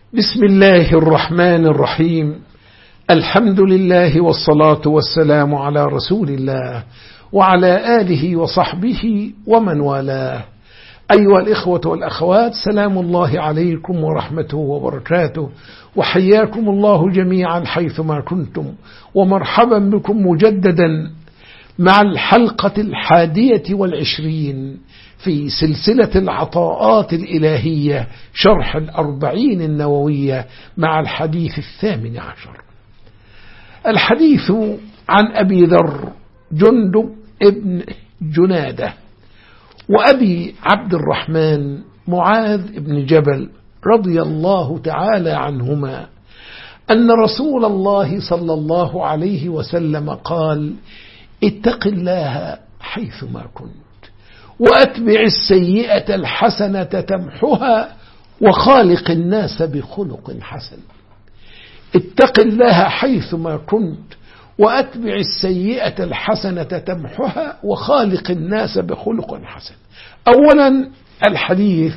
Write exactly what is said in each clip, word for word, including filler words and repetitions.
بسم الله الرحمن الرحيم. الحمد لله والصلاة والسلام على رسول الله وعلى آله وصحبه ومن والاه. أيها الإخوة والأخوات، سلام الله عليكم ورحمته وبركاته، وحياكم الله جميعا حيثما كنتم، ومرحبا بكم مجددا مع الحلقة الحادية والعشرين في سلسلة العطاءات الإلهية، شرح الأربعين النووية مع الحديث الثامن عشر. الحديث عن أبي ذر جندب ابن جنادة وأبي عبد الرحمن معاذ بن جبل رضي الله تعالى عنهما أن رسول الله صلى الله عليه وسلم قال: اتق الله حيثما كنت، وأتبع السيئة الحسنة تمحها، وخالق الناس بخلق حسن. اتق الله حيثما كنت، وأتبع السيئة الحسنة تمحها، وخالق الناس بخلق حسن. أولا، الحديث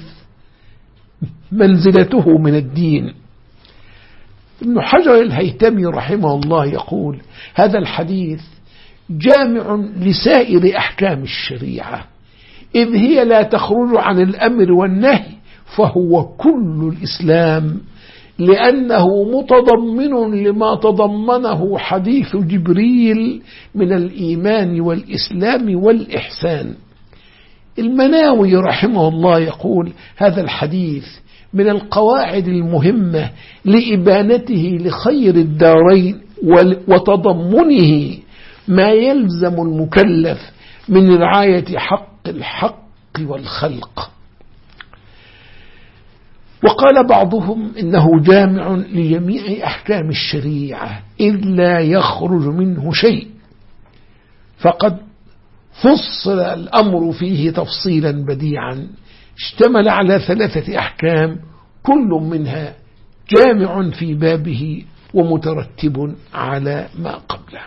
منزلته من الدين. ابن حجر الهيتمي رحمه الله يقول: هذا الحديث جامع لسائر أحكام الشريعة، إذ هي لا تخرج عن الأمر والنهي، فهو كل الإسلام، لأنه متضمن لما تضمنه حديث جبريل من الإيمان والإسلام والإحسان. المناوي رحمه الله يقول: هذا الحديث من القواعد المهمة لإبانته لخير الدارين وتضمنه ما يلزم المكلف من رعاية حق الحق والخلق. وقال بعضهم إنه جامع لجميع أحكام الشريعة، إذ لا يخرج منه شيء، فقد فصل الأمر فيه تفصيلا بديعا اشتمل على ثلاثة أحكام، كل منها جامع في بابه ومترتب على ما قبله.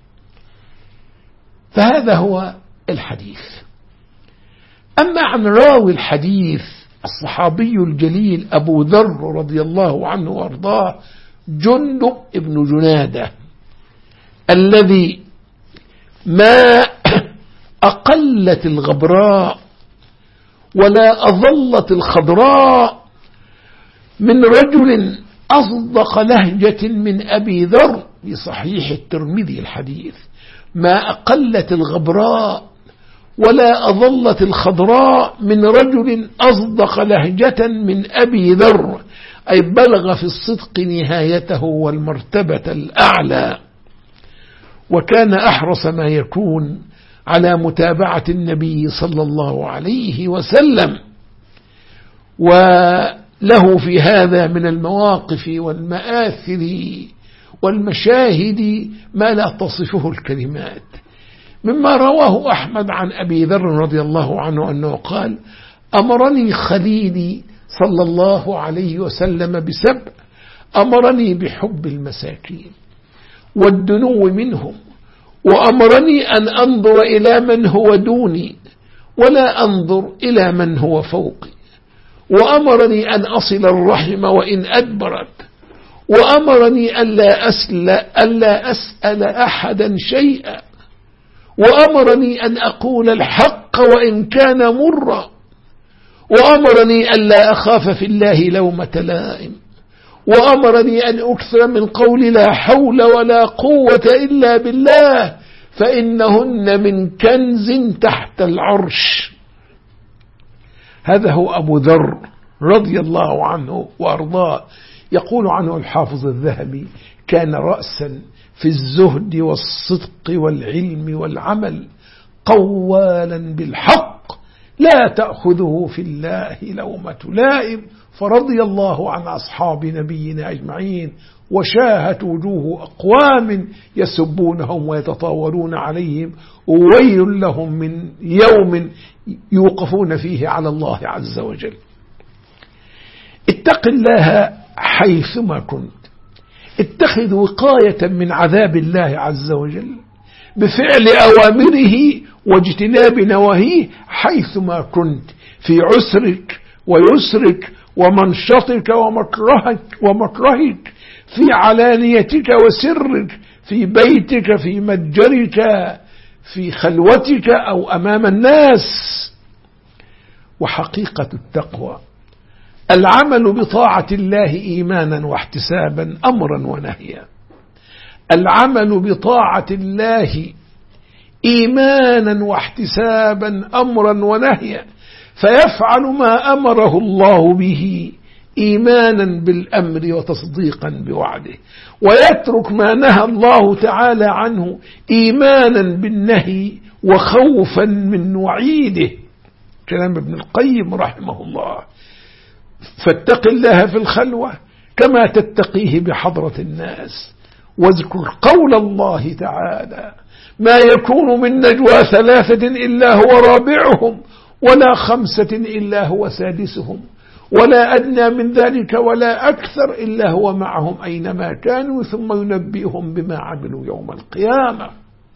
فهذا هو الحديث. أما عن راوي الحديث الصحابي الجليل أبو ذر رضي الله عنه وارضاه جندب ابن جنادة، الذي ما أقلت الغبراء ولا أظلت الخضراء من رجل أصدق لهجة من أبي ذر، بصحيح الترمذي الحديث: ما أقلت الغبراء ولا أظلت الخضراء من رجل أصدق لهجة من أبي ذر، أي بلغ في الصدق نهايته والمرتبة الأعلى، وكان أحرص ما يكون على متابعة النبي صلى الله عليه وسلم، وله في هذا من المواقف والمآثر والمشاهد ما لا تصفه الكلمات. مما رواه أحمد عن أبي ذر رضي الله عنه أنه قال: أمرني خليلي صلى الله عليه وسلم بسبع، أمرني بحب المساكين والدنو منهم، وأمرني أن أنظر إلى من هو دوني ولا أنظر إلى من هو فوقي، وأمرني أن أصل الرحم وإن أدبرت، وأمرني ألا أسأل, ألا أسأل أحدا شيئا، وأمرني أن أقول الحق وإن كان مرا، وأمرني ألا أخاف في الله لومة لائم، وأمرني أن أكثر من قول لا حول ولا قوة إلا بالله، فإنهن من كنز تحت العرش. هذا هو أبو ذر رضي الله عنه وأرضاه. يقول عنه الحافظ الذهبي: كان رأسا في الزهد والصدق والعلم والعمل، قوالا بالحق، لا تأخذه في الله لومة لائم، فرضي الله عن أصحاب نبينا أجمعين، وشاهت وجوه أقوام يسبونهم ويتطاولون عليهم، وويل لهم من يوم يوقفون فيه على الله عز وجل. اتق الله حيثما كنت، اتخذ وقاية من عذاب الله عز وجل بفعل أوامره واجتناب نواهيه حيثما كنت، في عسرك ويسرك ومنشطك ومكرهك ومكرهك، في علانيتك وسرك، في بيتك، في متجرك، في خلوتك أو أمام الناس. وحقيقة التقوى العمل بطاعة الله إيمانا واحتسابا أمرا ونهيا، العمل بطاعة الله إيمانا واحتسابا أمرا ونهيا، فيفعل ما أمره الله به إيمانا بالأمر وتصديقا بوعده، ويترك ما نهى الله تعالى عنه إيمانا بالنهي وخوفا من وعيده. كلام ابن القيم رحمه الله. فاتق الله في الخلوة كما تتقيه بحضرة الناس، واذكر قول الله تعالى: ما يكون من نجوى ثلاثة إلا هو رابعهم ولا خمسة إلا هو سادسهم ولا أدنى من ذلك ولا أكثر إلا هو معهم أينما كانوا ثم ينبئهم بما عملوا يوم القيامة.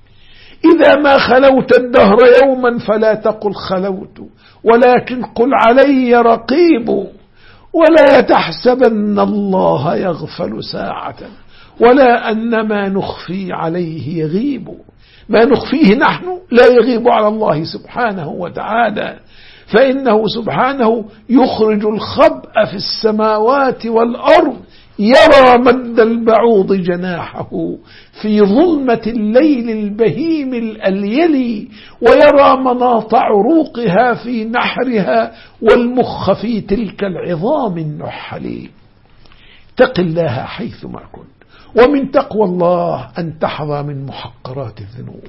إذا ما خلوت الدهر يوما فلا تقل خلوت، ولكن قل علي رقيب، ولا تحسبن الله يغفل ساعة ولا أن ما نخفي عليه يغيب. ما نخفيه نحن لا يغيب على الله سبحانه وتعالى، فإنه سبحانه يخرج الخبأ في السماوات والأرض، يرى مد البعوض جناحه في ظلمة الليل البهيم الأليل، ويرى مناط عروقها في نحرها والمخ في تلك العظام النحل. اتق الله حيثما كنت. ومن تقوى الله أن تحظى من محقرات الذنوب.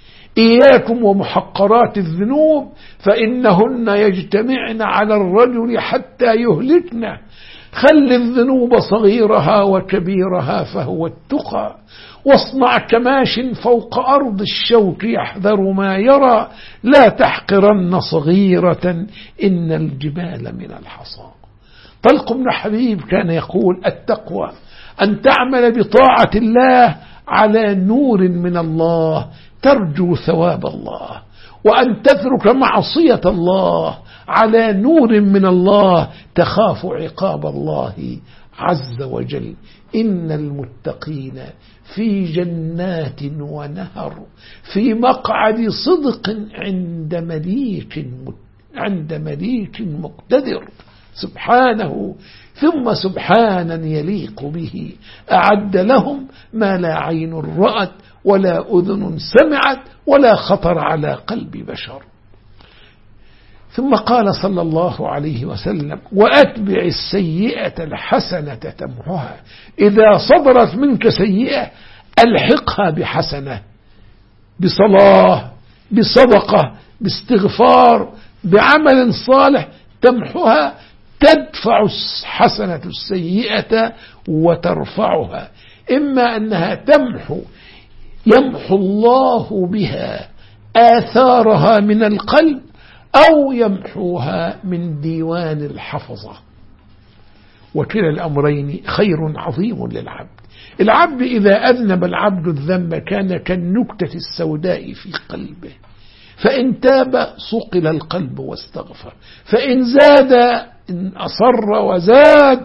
إياكم ومحقرات الذنوب فإنهن يجتمعن على الرجل حتى يهلكن. خل الذنوب صغيرها وكبيرها فهو التقى. واصنع كماش فوق أرض الشوك يحذر ما يرى، لا تحقرن صغيرة إن الجبال من الحصى. طلق بن حبيب كان يقول: التقوى أن تعمل بطاعة الله على نور من الله ترجو ثواب الله، وأن تترك معصية الله على نور من الله تخاف عقاب الله عز وجل. إن المتقين في جنات ونهر في مقعد صدق عند مليك عند مليك مقتدر سبحانه. ثم سبحانا يليق به أعد لهم ما لا عين رأت ولا أذن سمعت ولا خطر على قلب بشر. ثم قال صلى الله عليه وسلم: وأتبع السيئة الحسنة تمحها. إذا صدرت منك سيئة ألحقها بحسنة، بصلاة، بصدقة، باستغفار، بعمل صالح تمحها، تدفع حسنة السيئة وترفعها. إما أنها تمحو يمحو الله بها آثارها من القلب، أو يمحوها من ديوان الحفظة. وكلا الأمرين خير عظيم للعبد. العبد إذا أذنب العبد الذنب كان كالنكتة السوداء في قلبه، فإن تاب صقل القلب واستغفر، فإن زاد إن أصر وزاد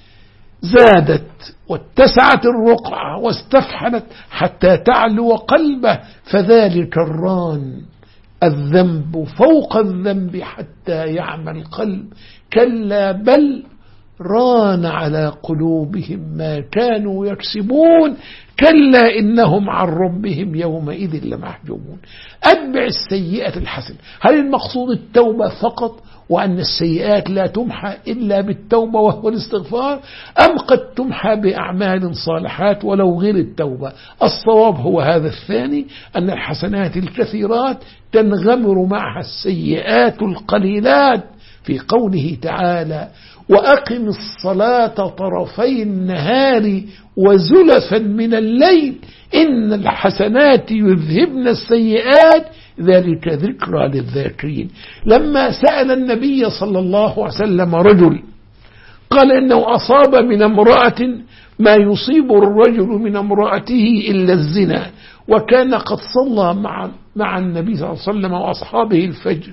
زادت واتسعت الرقعة واستفحلت حتى تعلو قلبه، فذلك الران الذنب فوق الذنب حتى يعمى القلب. كلا بل ران على قلوبهم ما كانوا يكسبون، كلا إنهم عن ربهم يومئذ لمحجوبون. أتبع السيئة الحسنة. هل المقصود التوبة فقط وأن السيئات لا تمحى إلا بالتوبة وهو الاستغفار، أم قد تمحى بأعمال صالحات ولو غير التوبة؟ الصواب هو هذا الثاني، أن الحسنات الكثيرات تنغمر معها السيئات القليلات، في قوله تعالى: وأقم الصلاة طرفي النهار وزلفا من الليل إن الحسنات يذهبن السيئات ذلك ذكرى للذاكرين. لما سأل النبي صلى الله عليه وسلم رجل قال إنه أصاب من امرأة ما يصيب الرجل من امرأته إلا الزنا، وكان قد صلى مع مع النبي صلى الله عليه وسلم وأصحابه الفجر،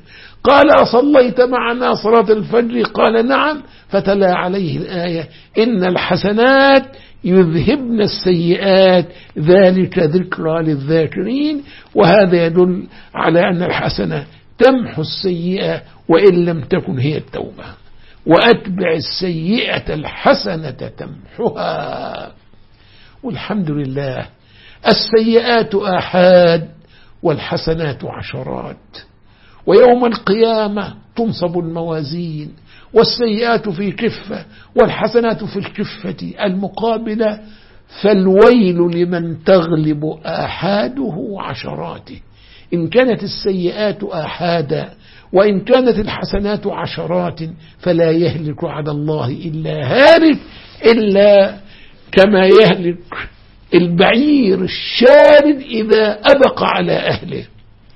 قال أصليت معنا صلاة الفجر؟ قال نعم. فتلا عليه الآية إن الحسنات يذهبن السيئات ذلك ذكرى للذاكرين. وهذا يدل على أن الحسنة تمحو السيئة وإن لم تكن هي التوبة. وأتبع السيئة الحسنة تمحها. والحمد لله السيئات آحاد والحسنات عشرات، ويوم القيامة تنصب الموازين والسيئات في كفة والحسنات في الكفة المقابلة، فالويل لمن تغلب آحاده عشراته. إن كانت السيئات آحادا وإن كانت الحسنات عشرات فلا يهلك على الله إلا هالك، إلا كما يهلك البعير الشارد إذا أبق على أهله.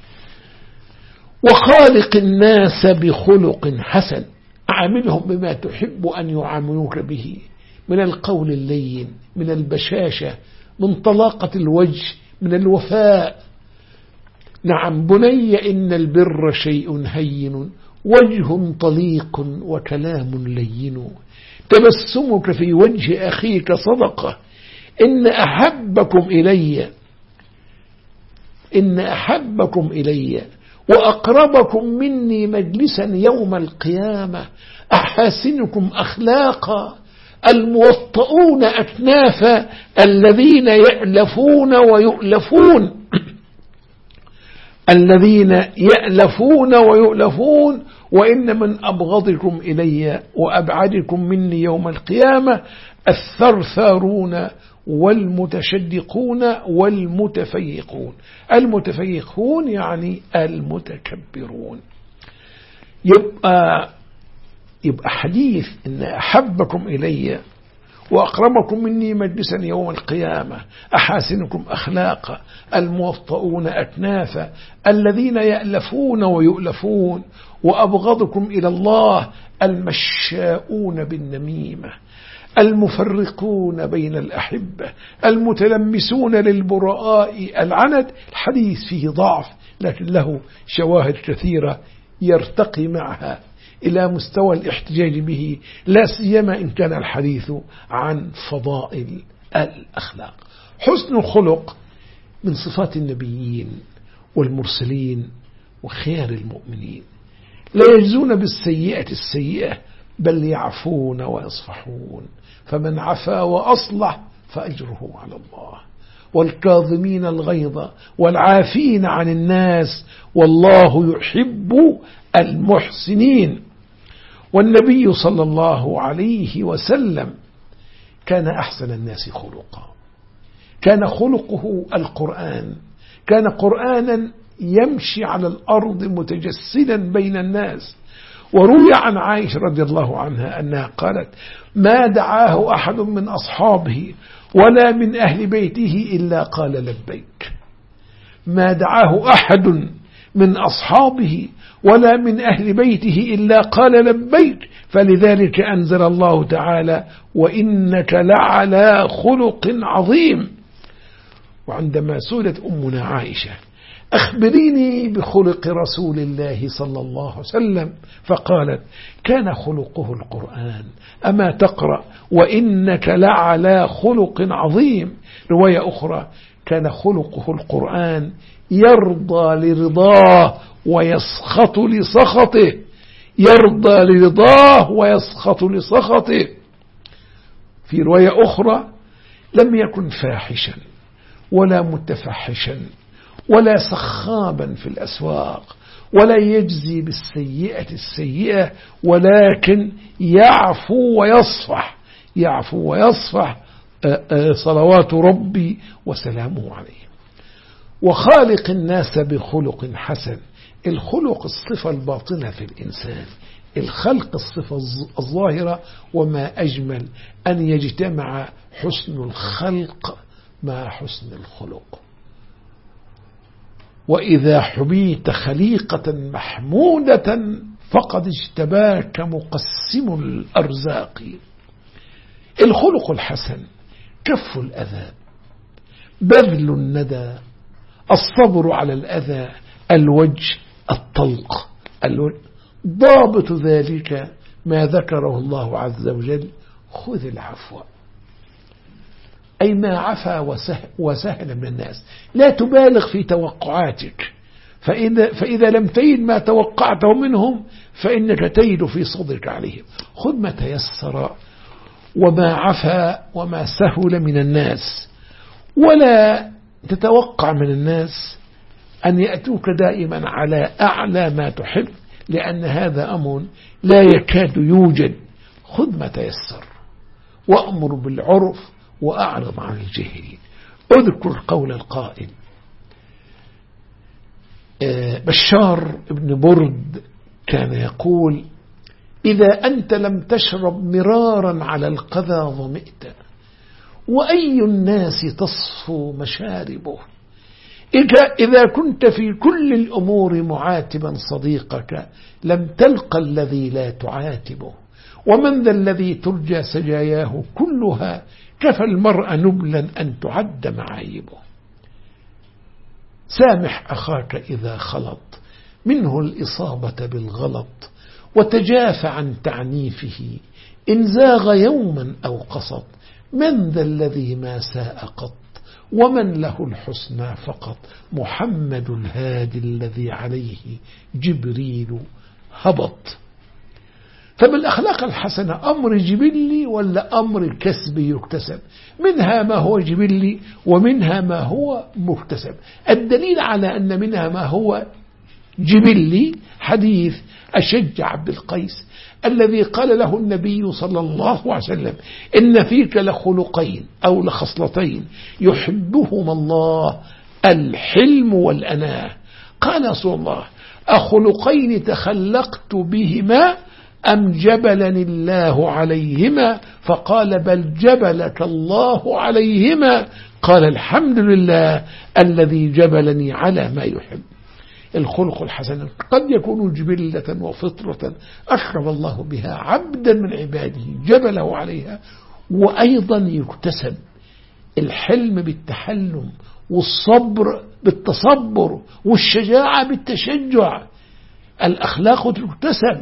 وخالق الناس بخلق حسن، عاملهم بما تحب أن يعاملوك به من القول اللين، من البشاشة، من طلاقة الوجه، من الوفاء. نعم بني إن البر شيء هين وجه طليق وكلام لين، تبسمك في وجه أخيك صدقة، إن أحبكم إلي إن أحبكم إلي وأقربكم مني مجلسا يوم القيامة أحاسنكم أخلاقا الموطؤون أكنافا الذين يألفون ويؤلفون الذين يألفون ويؤلفون وإن من أبغضكم إلي وأبعدكم مني يوم القيامة الثرثارون والمتشدقون والمتفيقون. المتفيقون يعني المتكبرون. يبقى يبقى حديث إن أحبكم إلي وأقربكم مني مجلسا يوم القيامة أحاسنكم أخلاقا الموطؤون أكنافا الذين يألفون ويؤلفون، وأبغضكم إلى الله المشاؤون بالنميمة المفرقون بين الأحبة المتلمسون للبراء العند. الحديث فيه ضعف لكن له شواهد كثيرة يرتقي معها إلى مستوى الاحتجاج به، لا سيما إن كان الحديث عن فضائل الأخلاق. حسن الخلق من صفات النبيين والمرسلين وخيار المؤمنين، لا يجزون بالسيئة السيئة بل يعفون ويصفحون، فمن عفا وأصلح فأجره على الله، والكاظمين الغيظ والعافين عن الناس والله يحب المحسنين. والنبي صلى الله عليه وسلم كان أحسن الناس خلقا، كان خلقه القرآن، كان قرآنا يمشي على الأرض متجسدا بين الناس. وروي عن عائشة رضي الله عنها أنها قالت ما دعاه أحد من أصحابه ولا من أهل بيته إلا قال لبيك. ما دعاه أحد من أصحابه ولا من أهل بيته إلا قال لبيك، فلذلك أنزل الله تعالى وإنك لعلى خلق عظيم. وعندما سئلت أمنا عائشة أخبريني بخلق رسول الله صلى الله عليه وسلم فقالت كان خلقه القرآن، أما تقرأ وإنك لعلى خلق عظيم. رواية أخرى كان خلقه القرآن يرضى لرضاه ويسخط لسخطه، يرضى لرضاه ويسخط لسخطه. في رواية أخرى لم يكن فاحشا ولا متفحشا ولا سخابا في الأسواق ولا يجزي بالسيئة السيئة، ولكن يعفو ويصفح يعفو ويصفح صلوات ربي وسلامه عليه. وخالق الناس بخلق حسن. الخلق الصفة الباطنة في الإنسان، الخلق الصفة الظاهرة، وما أجمل أن يجتمع حسن الخلق مع حسن الخلق. وإذا حبيت خليقة محمودة فقد اجتباك مقسم الأرزاق. الخلق الحسن كف الأذى، بذل الندى، الصبر على الأذى، الوجه الطلق قال له ضابط ذلك ما ذكره الله عز وجل: خذ العفو، أي ما عفا وسهل, وسهل من الناس. لا تبالغ في توقعاتك، فإذا, فإذا لم تجد ما توقعته منهم فإنك تجد في صدرك عليهم. خذ ما تيسر وما عفا وما سهل من الناس، ولا تتوقع من الناس أن يأتوك دائما على أعلى ما تحب، لأن هذا أمر لا يكاد يوجد. خذ ما تيسر وأمر بالعرف وأعرض عن الجاهلين. اذكر قول القائل. بشار بن برد كان يقول: إذا أنت لم تشرب مرارا على القذى ظمئت، وأي الناس تصفو مشاربه. إذا كنت في كل الأمور معاتبا صديقك لم تلق الذي لا تعاتبه، ومن ذا الذي ترجى سجاياه كلها، كفى المرء نبلا أن تعد معايبه. سامح أخاك إذا خلط منه الإصابة بالغلط، وتجاف عن تعنيفه إن زاغ يوما أو قصد. من ذا الذي ما ساء قط، ومن له الحسنى فقط. محمد الهادي الذي عليه جبريل هبط. فبالأخلاق الحسنة أمر جبلي ولا أمر كسبي يكتسب؟ منها ما هو جبلي ومنها ما هو مكتسب. الدليل على أن منها ما هو جبلي حديث أشج عبد القيس الذي قال له النبي صلى الله عليه وسلم: إن فيك لخلقين أو لخصلتين يحبهما الله، الحلم والأناة. قال رسول الله: أخلقين تخلقت بهما أم جبلني الله عليهما؟ فقال: بل جبلك الله عليهما. قال: الحمد لله الذي جبلني على ما يحب. الخلق الحسن قد يكون جبلة وفطرة أكرم الله بها عبدا من عباده جبله عليها، وأيضا يكتسب. الحلم بالتحلم، والصبر بالتصبر، والشجاعة بالتشجع. الأخلاق تكتسب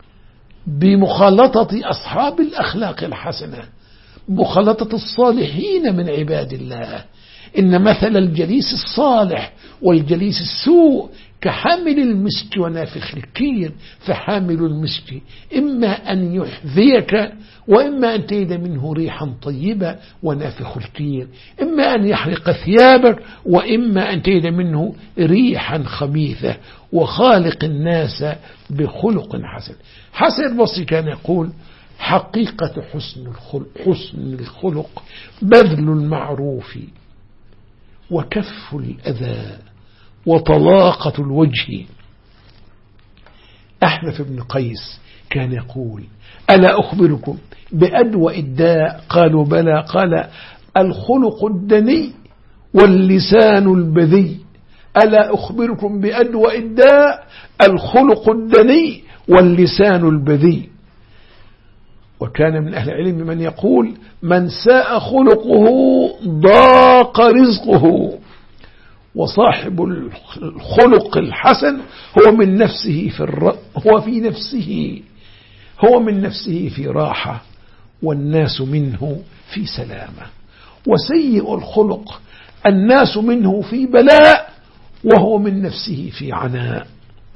بمخالطة أصحاب الأخلاق الحسنة، مخالطة الصالحين من عباد الله. إن مثل الجليس الصالح والجليس السوء كحامل المسك ونافخ الكير. فحامل المسك إما أن يحذيك، وإما أن تجد منه ريحا طيبة، ونافخ الكير إما أن يحرق ثيابك، وإما أن تجد منه ريحا خبيثة. وخالق الناس بخلق حسن. حسن البصري كان يقول: حقيقة حسن الخلق, حسن الخلق بذل المعروف وكف الأذى وطلاقة الوجه. أحنف بن قيس كان يقول: ألا أخبركم بأدوى الداء؟ قالوا: بلى. قال: الخلق الدني واللسان البذي. ألا أخبركم بأدوى الداء؟ الخلق الدني واللسان البذي. وكان من أهل العلم من يقول: من ساء خلقه ضاق رزقه. وصاحب الخلق الحسن هو من نفسه في الر... هو في نفسه هو من نفسه في راحة، والناس منه في سلامة. وسيء الخلق الناس منه في بلاء، وهو من نفسه في عناء.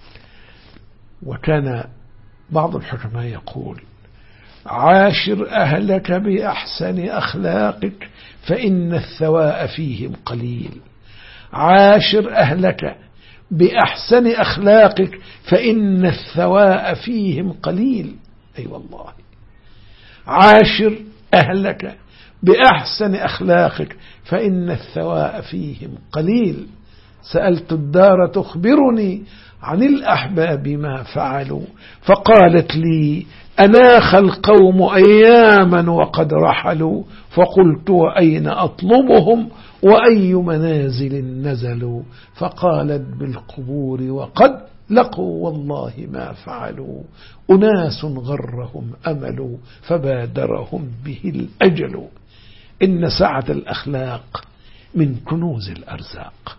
وكان بعض الحكماء يقول: عاشر أهلك بأحسن أخلاقك فإن الثواء فيهم قليل. عاشر أهلك بأحسن أخلاقك فإن الثواء فيهم قليل. أي أيوة والله. عاشر أهلك بأحسن أخلاقك فإن الثواء فيهم قليل. سألت الدار تخبرني عن الأحباب ما فعلوا، فقالت لي: أناخ القوم أياما وقد رحلوا. فقلت: وأين أطلبهم وأي منازل نزلوا؟ فقالت: بالقبور وقد لقوا والله ما فعلوا. أناس غرهم أمل فبادرهم به الأجل. إن سعة الأخلاق من كنوز الأرزاق.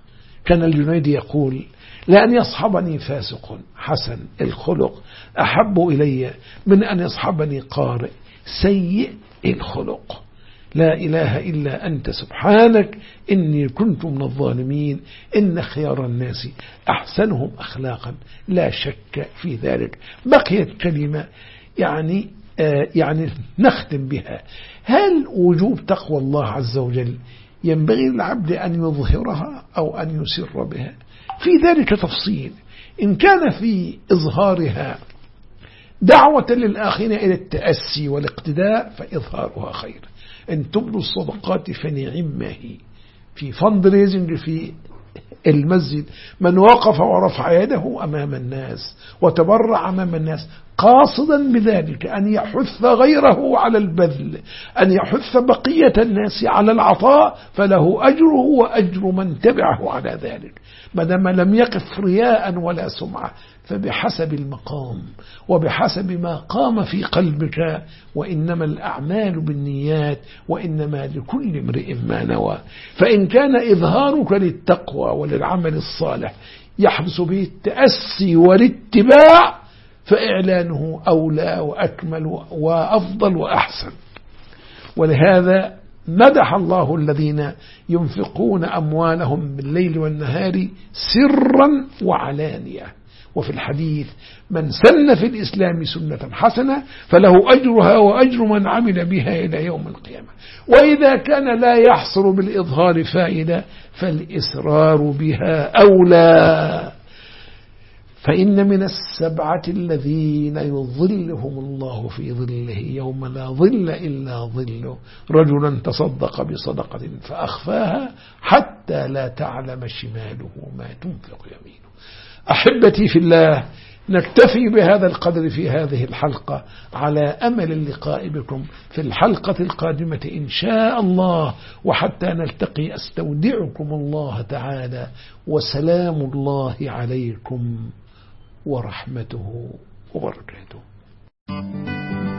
كان الجنيدي يقول: لأن يصحبني فاسق حسن الخلق أحب إلي من أن يصحبني قارئ سيء الخلق. لا إله إلا أنت سبحانك إني كنت من الظالمين. إن خيار الناس أحسنهم أخلاقا، لا شك في ذلك. بقيت كلمة يعني آه يعني نختم بها: هل وجوب تقوى الله عز وجل ينبغي للعبد أن يظهرها أو أن يسر بها؟ في ذلك تفصيل. إن كان في إظهارها دعوة للآخرين إلى التأسي والاقتداء فإظهارها خير. إن تبدوا الصدقات فنعم ما هي. في فند ريزنج في المسجد من وقف ورفع يده أمام الناس وتبرع أمام الناس قاصدا بذلك أن يحث غيره على البذل، أن يحث بقية الناس على العطاء، فله أجره وأجر من تبعه على ذلك، ما دام لم يقف رياء ولا سمعة، فبحسب المقام وبحسب ما قام في قلبك. وإنما الأعمال بالنيات وإنما لكل امرئ ما نوى. فإن كان إظهارك للتقوى وللعمل الصالح يحدث به التأسي والاتباع فإعلانه أولى وأكمل وأفضل وأحسن. ولهذا مدح الله الذين ينفقون أموالهم بالليل والنهار سرا وعلانية. وفي الحديث: من سن في الإسلام سنة حسنة فله أجرها وأجر من عمل بها إلى يوم القيامة. وإذا كان لا يحصل بالإظهار فائدة فالإسرار بها أولى. فإن من السبعة الذين يظلهم الله في ظله يوم لا ظل إلا ظله رجلا تصدق بصدقة فأخفاها حتى لا تعلم شماله ما تنفق يمينه. أحبتي في الله، نكتفي بهذا القدر في هذه الحلقة على أمل اللقاء بكم في الحلقة القادمة إن شاء الله. وحتى نلتقي أستودعكم الله تعالى، وسلام الله عليكم ورحمته وبركاته.